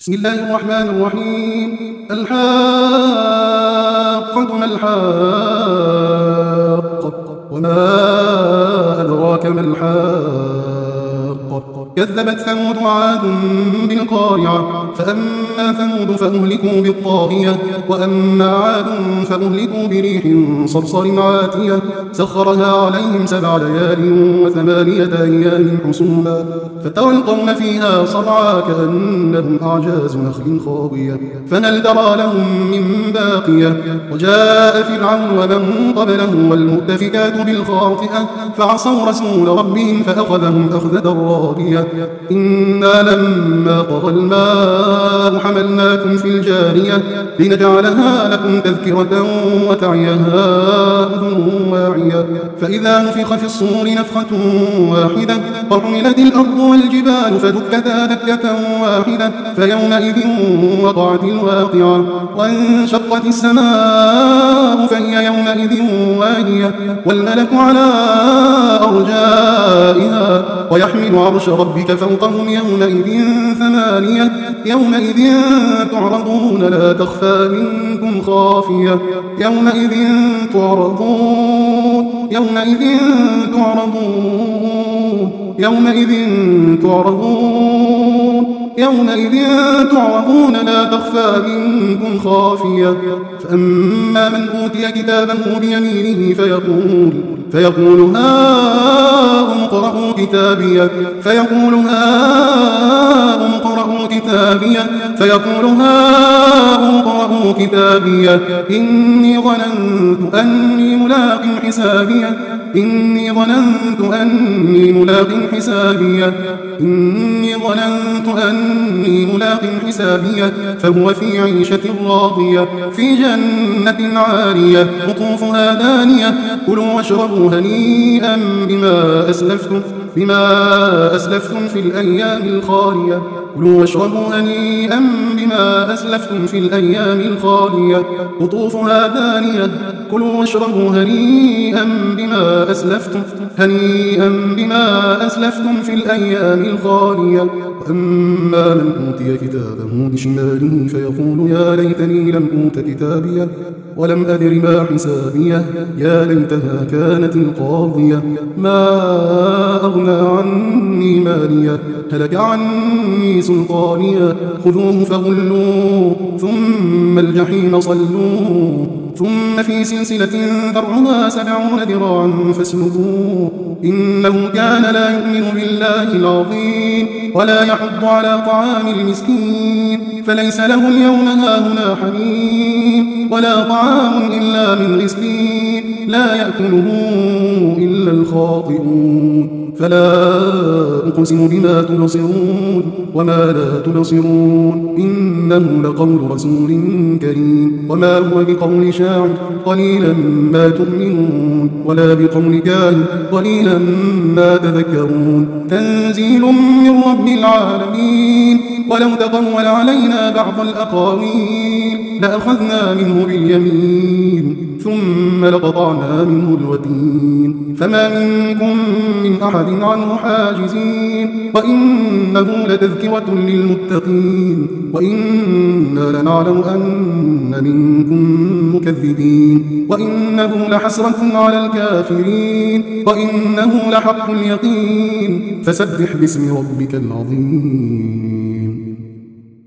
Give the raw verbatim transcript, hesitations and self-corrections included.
بسم الله الرحمن الرحيم. الحاقة ما الحاقة وما أدراك ما الحاقة. كذبت ثمود وعاد بالقارعة فأما ثمود فأهلكوا بالطاغية وأما عاد فأهلكوا بريح صرصر عاتية سخرها عليهم سبع ليال وثمانية أيام حسوما فترى القوم فيها صرعى كأنهم أعجاز نخل خاوية فهل ترى لهم من باقية. وجاء فرعون ومن قبله والمؤتفكات بالخاطئة فعصوا رسول ربهم فأخذهم أخذة رابية. إنا لما طغى الماء حملناكم في الجارية لنجعلها لكم تذكرة وتعيها أذن واعية فإذا نفخ في الصور نفخة واحدة وحملت الأرض والجبال فدكتا دكة واحدة فيومئذ وقعت الواقعة وانشقت السماء فهي يومئذ واهية والملك على أرجائها ويحمل عرش ربك فوقهم يومئذ ثمانية يومئذ تعرضون لا تخفى منكم خافية يومئذ تعرضون يومئذ تعرضون يومئذ تعرضون يومئذ تعرضون لا تخفى منكم خافية. فأما من أوتي كتابه بيمينه فيقول فيقول هاؤم اقرءوا كتابيه فيقول هاؤم اقرءوا كتابيه فيقول هاؤم اقرءوا كتابيه إني ظننت أني ملاق حسابيه إني ظننت أني ملاق حسابيه إني ظننت أني ملاق حسابيه فهو في عيشة راضية في جنة عالية قطوفها دانية كلوا واشربوا هنيئا بما أسلفتم بما أسلفتم في الأيام الخالية كلوا واشربوا هنيئا بما أسلفتم في الأيام الخالية قطوفها دانية كلوا واشربوا هنيئا بما أسلفتم هنيئا بما أسلفتم في الأيام الخالية. وأما من أوتي كتابه بشماله فيقول يا ليتني لم أوت كتابيه ولم أدر ما حسابيه يا ليتها كانت القاضية ما أغنى عني ماليه هلك عني سلطانيه خذوه فغلوه ثم الجحيم صلوه ثم في سلسلة ذرعها سبعون ذراعا فاسلكوه إنه كان لا يؤمن بالله العظيم ولا يحض على طعام المسكين فليس له اليوم هاهنا حميم ولا طعام إلا من غسلين لا يأكله إلا الخاطئون. فلا أقسم بما تبصرون وما لا تبصرون إنه لقول رسول كريم وما هو بقول شاعر قليلا ما تؤمنون ولا بقول كاهن قليلا ما تذكرون تنزيل من رب العالمين. ولو تقول علينا بعض الأقاويل لأخذنا منه باليمين ثم لقطعنا منه الوتين فما منكم من أحد عنه حاجزين وإنه لتذكرة للمتقين وإنا لنعلم أن منكم مكذبين وإنه لحسرة على الكافرين وإنه لحق اليقين فسبح باسم ربك العظيم.